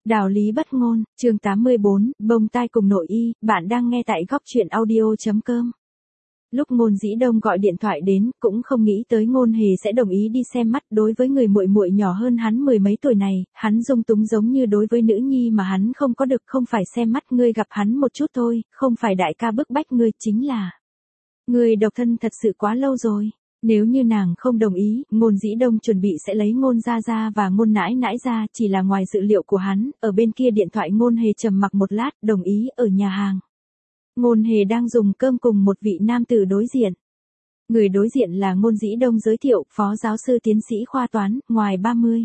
Đạo lý bất ngôn, chương 84, bông tai cùng nội y, bạn đang nghe tại góc truyện audio.com. Lúc Ngôn Dĩ Đông gọi điện thoại đến, cũng không nghĩ tới Ngôn Hề sẽ đồng ý đi xem mắt. Đối với người muội muội nhỏ hơn hắn mười mấy tuổi này, hắn dung túng giống như đối với nữ nhi mà hắn không có được. Không phải xem mắt ngươi gặp hắn một chút thôi, không phải đại ca bức bách ngươi, chính là ngươi độc thân thật sự quá lâu rồi. Nếu như nàng không đồng ý, Ngôn Dĩ Đông chuẩn bị sẽ lấy Ngôn gia gia và Ngôn nãi nãi ra. Chỉ là ngoài dự liệu của hắn, ở bên kia điện thoại Ngôn Hề trầm mặc một lát, đồng ý ở nhà hàng. Ngôn Hề đang dùng cơm cùng một vị nam tử đối diện. Người đối diện là Ngôn Dĩ Đông giới thiệu, phó giáo sư tiến sĩ khoa toán, ngoài 30.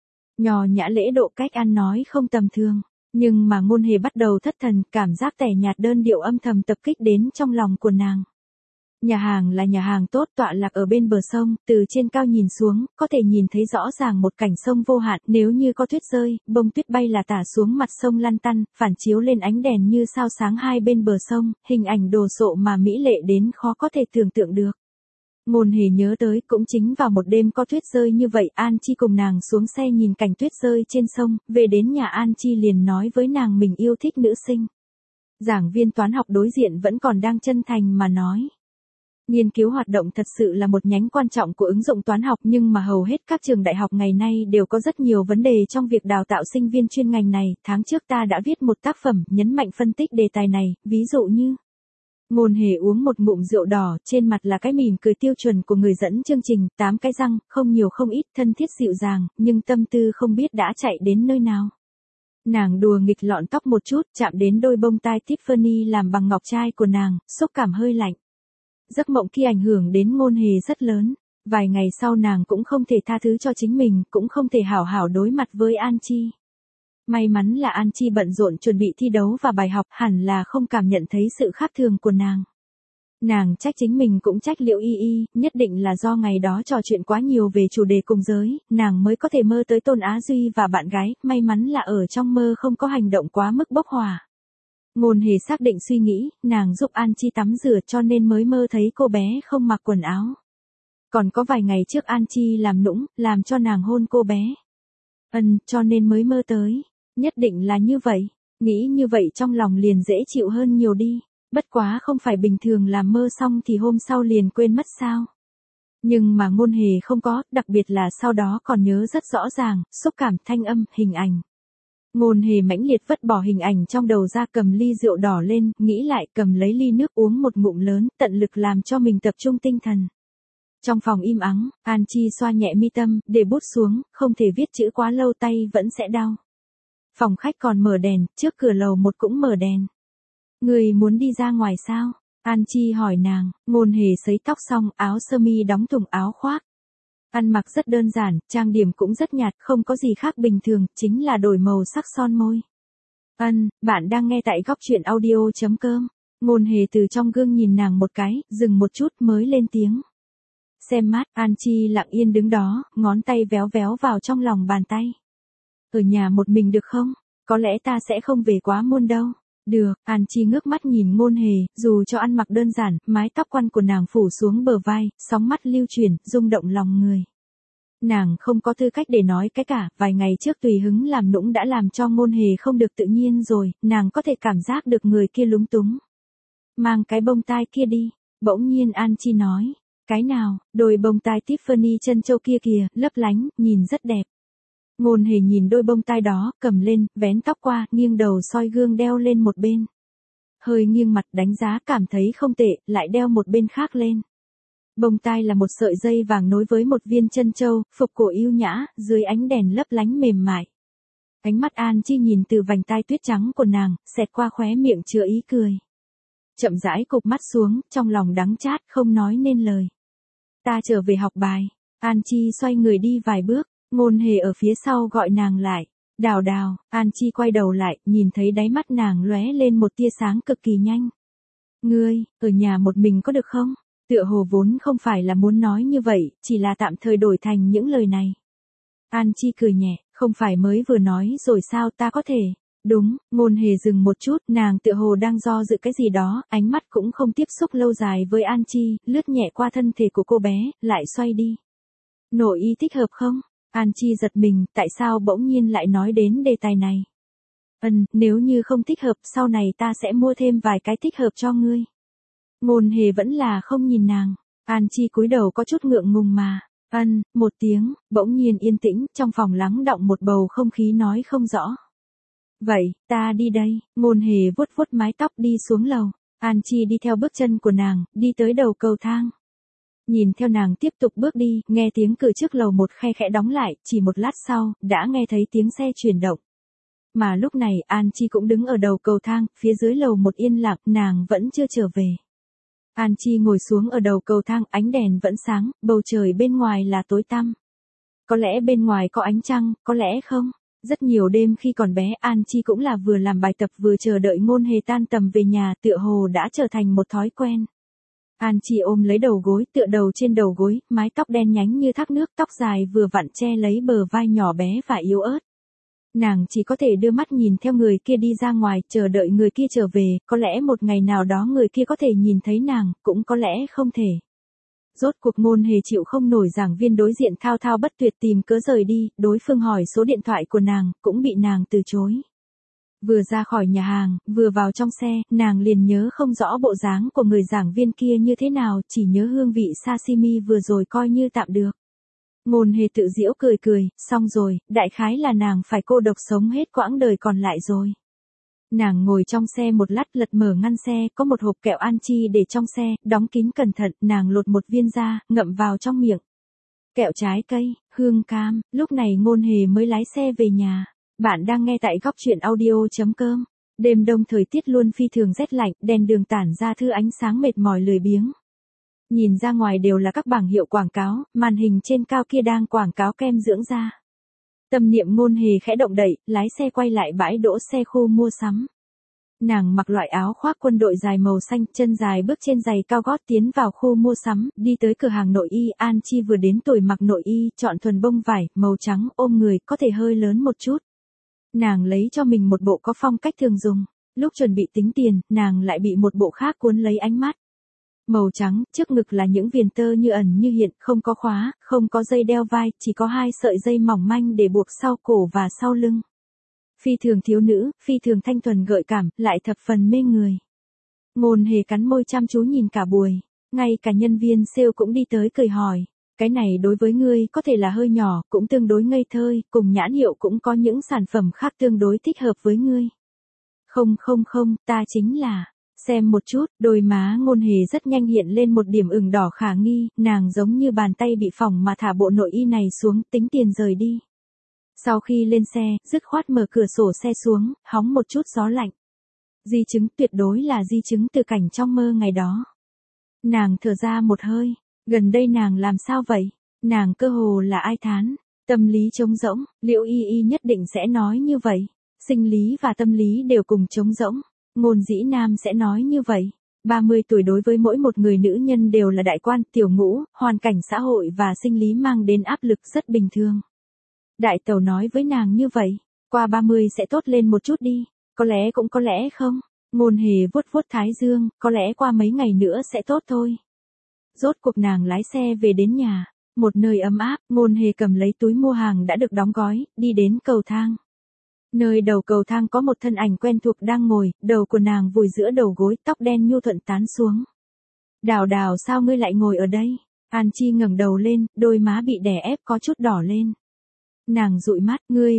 Nhò nhã lễ độ, cách ăn nói không tầm thường. Nhưng mà Ngôn Hề bắt đầu thất thần, cảm giác tẻ nhạt đơn điệu âm thầm tập kích đến trong lòng của nàng. Nhà hàng là nhà hàng tốt, tọa lạc ở bên bờ sông, từ trên cao nhìn xuống, có thể nhìn thấy rõ ràng một cảnh sông vô hạn. Nếu như có tuyết rơi, bông tuyết bay là tả xuống mặt sông lăn tăn, phản chiếu lên ánh đèn như sao sáng hai bên bờ sông, hình ảnh đồ sộ mà mỹ lệ đến khó có thể tưởng tượng được. Ngôn Hề nhớ tới, cũng chính vào một đêm có tuyết rơi như vậy, An Chi cùng nàng xuống xe nhìn cảnh tuyết rơi trên sông, về đến nhà An Chi liền nói với nàng mình yêu thích nữ sinh. Giảng viên toán học đối diện vẫn còn đang chân thành mà nói. Nghiên cứu hoạt động thật sự là một nhánh quan trọng của ứng dụng toán học, nhưng mà hầu hết các trường đại học ngày nay đều có rất nhiều vấn đề trong việc đào tạo sinh viên chuyên ngành này. Tháng trước ta đã viết một tác phẩm nhấn mạnh phân tích đề tài này, ví dụ như Ngôn Hề uống một ngụm rượu đỏ, trên mặt là cái mỉm cười tiêu chuẩn của người dẫn chương trình, 8 cái răng, không nhiều không ít, thân thiết dịu dàng, nhưng tâm tư không biết đã chạy đến nơi nào. Nàng đùa nghịch lọn tóc một chút, chạm đến đôi bông tai Tiffany làm bằng ngọc trai của nàng, xúc cảm hơi lạnh. Giấc mộng kia ảnh hưởng đến Ngôn Hề rất lớn. Vài ngày sau nàng cũng không thể tha thứ cho chính mình, cũng không thể hảo hảo đối mặt với An Chi. May mắn là An Chi bận rộn chuẩn bị thi đấu và bài học, hẳn là không cảm nhận thấy sự khác thường của nàng. Nàng trách chính mình cũng trách Liễu Y Y, nhất định là do ngày đó trò chuyện quá nhiều về chủ đề cùng giới, nàng mới có thể mơ tới Tôn Á Duy và bạn gái, may mắn là ở trong mơ không có hành động quá mức bốc hỏa. Ngôn Hề xác định suy nghĩ, nàng giúp An Chi tắm rửa cho nên mới mơ thấy cô bé không mặc quần áo. Còn có vài ngày trước An Chi làm nũng, làm cho nàng hôn cô bé. Cho nên mới mơ tới. Nhất định là như vậy. Nghĩ như vậy trong lòng liền dễ chịu hơn nhiều đi. Bất quá không phải bình thường làm mơ xong thì hôm sau liền quên mất sao. Nhưng mà Ngôn Hề không có, đặc biệt là sau đó còn nhớ rất rõ ràng, xúc cảm, thanh âm, hình ảnh. Ngôn Hề mãnh liệt vứt bỏ hình ảnh trong đầu ra, cầm ly rượu đỏ lên, nghĩ lại, cầm lấy ly nước uống một ngụm lớn, tận lực làm cho mình tập trung tinh thần. Trong phòng im ắng, An Chi xoa nhẹ mi tâm, để bút xuống, không thể viết chữ quá lâu tay vẫn sẽ đau. Phòng khách còn mở đèn, trước cửa lầu một cũng mở đèn. Người muốn đi ra ngoài sao? An Chi hỏi nàng. Ngôn Hề sấy tóc xong, áo sơ mi đóng thùng áo khoác. Ăn mặc rất đơn giản, trang điểm cũng rất nhạt, không có gì khác bình thường, chính là đổi màu sắc son môi. Bạn đang nghe tại góc truyện audio.com. Ngôn Hề từ trong gương nhìn nàng một cái, dừng một chút mới lên tiếng. Xem mắt, An Chi lặng yên đứng đó, ngón tay véo véo vào trong lòng bàn tay. Ở nhà một mình được không? Có lẽ ta sẽ không về quá muôn đâu. Được, An Chi ngước mắt nhìn Ngôn Hề, dù cho ăn mặc đơn giản, mái tóc quăn của nàng phủ xuống bờ vai, sóng mắt lưu chuyển, rung động lòng người. Nàng không có tư cách để nói cái cả, vài ngày trước tùy hứng làm nũng đã làm cho Ngôn Hề không được tự nhiên rồi, nàng có thể cảm giác được người kia lúng túng. Mang cái bông tai kia đi, bỗng nhiên An Chi nói. Cái nào? Đôi bông tai Tiffany chân châu kia kìa, lấp lánh, nhìn rất đẹp. Ngôn Hề nhìn đôi bông tai đó, cầm lên, vén tóc qua, nghiêng đầu soi gương đeo lên một bên. Hơi nghiêng mặt đánh giá, cảm thấy không tệ, lại đeo một bên khác lên. Bông tai là một sợi dây vàng nối với một viên chân châu, phục cổ yêu nhã, dưới ánh đèn lấp lánh mềm mại. Ánh mắt An Chi nhìn từ vành tai tuyết trắng của nàng, xẹt qua khóe miệng chứa ý cười. Chậm rãi cụp mắt xuống, trong lòng đắng chát, không nói nên lời. Ta trở về học bài. An Chi xoay người đi vài bước, Ngôn Hề ở phía sau gọi nàng lại. Đào Đào, An Chi quay đầu lại, nhìn thấy đáy mắt nàng lóe lên một tia sáng cực kỳ nhanh. Ngươi, ở nhà một mình có được không? Tựa hồ vốn không phải là muốn nói như vậy, chỉ là tạm thời đổi thành những lời này. An Chi cười nhẹ, không phải mới vừa nói rồi sao, ta có thể. Đúng, Ngôn Hề dừng một chút, nàng tựa hồ đang do dự cái gì đó, ánh mắt cũng không tiếp xúc lâu dài với An Chi, lướt nhẹ qua thân thể của cô bé, lại xoay đi. Nội y thích hợp không? An Chi giật mình, tại sao bỗng nhiên lại nói đến đề tài này? Nếu như không thích hợp sau này ta sẽ mua thêm vài cái thích hợp cho ngươi. Ngôn hề vẫn là không nhìn nàng. An Chi cúi đầu có chút ngượng ngùng mà. Một tiếng, bỗng nhiên yên tĩnh, trong phòng lắng đọng một bầu không khí nói không rõ. Vậy, ta đi đây, ngôn hề vuốt vuốt mái tóc đi xuống lầu. An Chi đi theo bước chân của nàng, đi tới đầu cầu thang. Nhìn theo nàng tiếp tục bước đi, nghe tiếng cửa trước lầu một khe khẽ đóng lại, chỉ một lát sau, đã nghe thấy tiếng xe chuyển động. Mà lúc này An Chi cũng đứng ở đầu cầu thang, phía dưới lầu một yên lặng, nàng vẫn chưa trở về. An Chi ngồi xuống ở đầu cầu thang, ánh đèn vẫn sáng, bầu trời bên ngoài là tối tăm. Có lẽ bên ngoài có ánh trăng, có lẽ không. Rất nhiều đêm khi còn bé An Chi cũng là vừa làm bài tập vừa chờ đợi ngôn hề tan tầm về nhà, tựa hồ đã trở thành một thói quen. An Chi ôm lấy đầu gối, tựa đầu trên đầu gối, mái tóc đen nhánh như thác nước, tóc dài vừa vặn che lấy bờ vai nhỏ bé và yếu ớt. Nàng chỉ có thể đưa mắt nhìn theo người kia đi ra ngoài, chờ đợi người kia trở về, có lẽ một ngày nào đó người kia có thể nhìn thấy nàng, cũng có lẽ không thể. Rốt cuộc ngôn hề chịu không nổi, giảng viên đối diện thao thao bất tuyệt tìm cớ rời đi, đối phương hỏi số điện thoại của nàng, cũng bị nàng từ chối. Vừa ra khỏi nhà hàng, vừa vào trong xe, nàng liền nhớ không rõ bộ dáng của người giảng viên kia như thế nào, chỉ nhớ hương vị sashimi vừa rồi coi như tạm được. Ngôn hề tự giễu cười cười, xong rồi, đại khái là nàng phải cô độc sống hết quãng đời còn lại rồi. Nàng ngồi trong xe một lát, lật mở ngăn xe, có một hộp kẹo An Chi để trong xe, đóng kín cẩn thận, nàng lột một viên ra, ngậm vào trong miệng. Kẹo trái cây, hương cam, lúc này ngôn hề mới lái xe về nhà. Bạn đang nghe tại góc truyện audio.com. Đêm đông thời tiết luôn phi thường rét lạnh, đèn đường tản ra thứ ánh sáng mệt mỏi lười biếng. Nhìn ra ngoài đều là các bảng hiệu quảng cáo, màn hình trên cao kia đang quảng cáo kem dưỡng da. Tâm niệm ngôn hề khẽ động đậy, lái xe quay lại bãi đỗ xe khu mua sắm. Nàng mặc loại áo khoác quân đội dài màu xanh, chân dài bước trên giày cao gót tiến vào khu mua sắm, đi tới cửa hàng nội y. An Chi vừa đến tuổi mặc nội y, chọn thuần bông vải, màu trắng, ôm người, có thể hơi lớn một chút. Nàng lấy cho mình một bộ có phong cách thường dùng. Lúc chuẩn bị tính tiền, nàng lại bị một bộ khác cuốn lấy ánh mắt. Màu trắng, trước ngực là những viền tơ như ẩn như hiện, không có khóa, không có dây đeo vai, chỉ có 2 sợi dây mỏng manh để buộc sau cổ và sau lưng. Phi thường thiếu nữ, phi thường thanh thuần gợi cảm, lại thập phần mê người. Ngôn hề cắn môi chăm chú nhìn cả buổi, ngay cả nhân viên sale cũng đi tới cười hỏi. Cái này đối với ngươi có thể là hơi nhỏ, cũng tương đối ngây thơ, cùng nhãn hiệu cũng có những sản phẩm khác tương đối thích hợp với ngươi. Không, ta chính là... Xem một chút, đôi má ngôn hề rất nhanh hiện lên một điểm ửng đỏ khả nghi, nàng giống như bàn tay bị phỏng mà thả bộ nội y này xuống, tính tiền rời đi. Sau khi lên xe, dứt khoát mở cửa sổ xe xuống, hóng một chút gió lạnh. Di chứng, tuyệt đối là di chứng từ cảnh trong mơ ngày đó. Nàng thở ra một hơi, gần đây nàng làm sao vậy? Nàng cơ hồ là ai thán, tâm lý trống rỗng, Liễu Y Y nhất định sẽ nói như vậy. Sinh lý và tâm lý đều cùng trống rỗng. Ngôn dĩ nam sẽ nói như vậy. 30 tuổi đối với mỗi một người nữ nhân đều là đại quan, tiểu ngũ, hoàn cảnh xã hội và sinh lý mang đến áp lực rất bình thường. Đại tẩu nói với nàng như vậy, qua 30 sẽ tốt lên một chút đi, có lẽ cũng có lẽ không. Ngôn hề vuốt vuốt thái dương, có lẽ qua mấy ngày nữa sẽ tốt thôi. Rốt cuộc nàng lái xe về đến nhà, một nơi ấm áp, ngôn hề cầm lấy túi mua hàng đã được đóng gói, đi đến cầu thang. Nơi đầu cầu thang có một thân ảnh quen thuộc đang ngồi, đầu của nàng vùi giữa đầu gối, tóc đen nhu thuận tán xuống. Đào đào, sao ngươi lại ngồi ở đây? An Chi ngẩng đầu lên, đôi má bị đè ép có chút đỏ lên. Nàng dụi mắt, ngươi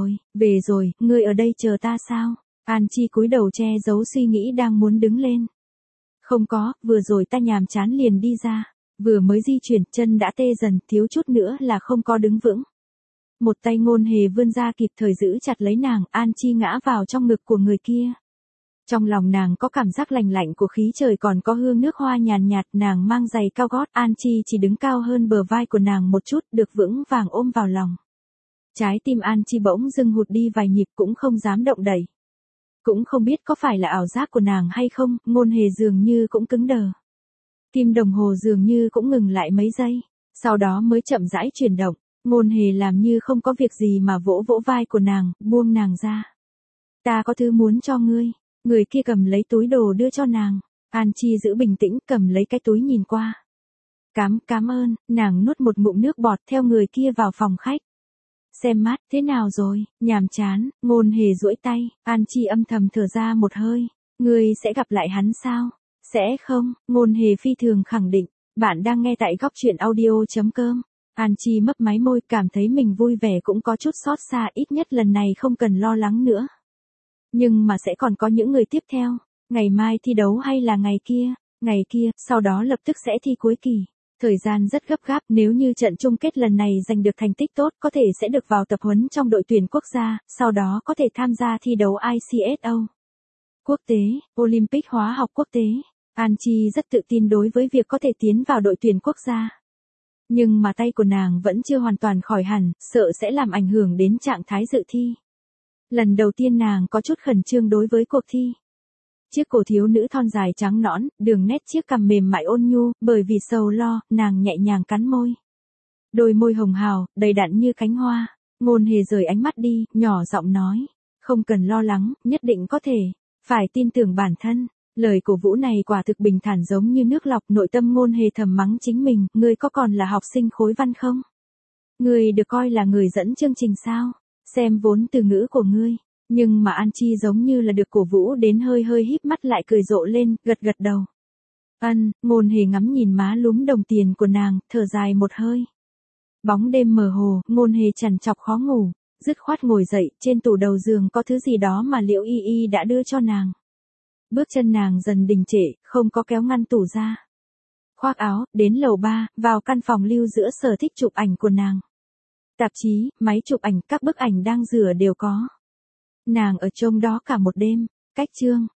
về rồi, ngươi ở đây chờ ta sao? An Chi cúi đầu che giấu suy nghĩ đang muốn đứng lên. Không có, vừa rồi ta nhàm chán liền đi ra, vừa mới di chuyển, chân đã tê dần, thiếu chút nữa là không có đứng vững. Một tay ngôn hề vươn ra kịp thời giữ chặt lấy nàng, An Chi ngã vào trong ngực của người kia. Trong lòng nàng có cảm giác lạnh lạnh của khí trời, còn có hương nước hoa nhàn nhạt, nàng mang giày cao gót, An Chi chỉ đứng cao hơn bờ vai của nàng một chút, được vững vàng ôm vào lòng. Trái tim An Chi bỗng dưng hụt đi vài nhịp, cũng không dám động đậy. Cũng không biết có phải là ảo giác của nàng hay không, ngôn hề dường như cũng cứng đờ. Kim đồng hồ dường như cũng ngừng lại mấy giây, sau đó mới chậm rãi chuyển động. Ngôn hề làm như không có việc gì mà vỗ vỗ vai của nàng, buông nàng ra. Ta có thứ muốn cho ngươi. Người kia cầm lấy túi đồ đưa cho nàng. An Chi giữ bình tĩnh, cầm lấy cái túi nhìn qua. Cảm ơn, nàng nuốt một ngụm nước bọt theo người kia vào phòng khách. Xem mát, thế nào rồi, nhàm chán, Ngôn Hề duỗi tay, An Chi âm thầm thở ra một hơi. Ngươi sẽ gặp lại hắn sao? Sẽ không, Ngôn Hề phi thường khẳng định. Bạn đang nghe tại góc chuyện audio.com. An Chi mấp máy môi, cảm thấy mình vui vẻ cũng có chút xót xa, ít nhất lần này không cần lo lắng nữa. Nhưng mà sẽ còn có những người tiếp theo. Ngày mai thi đấu hay là ngày kia? Ngày kia, sau đó lập tức sẽ thi cuối kỳ. Thời gian rất gấp gáp, nếu như trận chung kết lần này giành được thành tích tốt có thể sẽ được vào tập huấn trong đội tuyển quốc gia, sau đó có thể tham gia thi đấu ICSO. Quốc tế, Olympic hóa học quốc tế. An Chi rất tự tin đối với việc có thể tiến vào đội tuyển quốc gia. Nhưng mà tay của nàng vẫn chưa hoàn toàn khỏi hẳn, sợ sẽ làm ảnh hưởng đến trạng thái dự thi. Lần đầu tiên nàng có chút khẩn trương đối với cuộc thi. Chiếc cổ thiếu nữ thon dài trắng nõn, đường nét chiếc cằm mềm mại ôn nhu, bởi vì sầu lo, nàng nhẹ nhàng cắn môi. Đôi môi hồng hào, đầy đặn như cánh hoa. Ngôn Hề rời ánh mắt đi, nhỏ giọng nói. Không cần lo lắng, nhất định có thể. Phải tin tưởng bản thân. Lời cổ vũ này quả thực bình thản giống như nước lọc, nội tâm Ngôn Hề thầm mắng chính mình, ngươi có còn là học sinh khối văn không? Ngươi được coi là người dẫn chương trình sao? Xem vốn từ ngữ của ngươi. Nhưng mà An Chi giống như là được cổ vũ đến hơi hơi híp mắt lại cười rộ lên, gật gật đầu. Ngôn Hề ngắm nhìn má lúm đồng tiền của nàng, thở dài một hơi. Bóng đêm mờ hồ, Ngôn Hề trằn trọc khó ngủ, dứt khoát ngồi dậy, trên tủ đầu giường có thứ gì đó mà Liễu Y Y đã đưa cho nàng. Bước chân nàng dần đình trệ, không có kéo ngăn tủ ra. Khoác áo, đến lầu 3, vào căn phòng lưu giữa sở thích chụp ảnh của nàng. Tạp chí, máy chụp ảnh, các bức ảnh đang rửa đều có. Nàng ở trong đó cả một đêm, cách chương.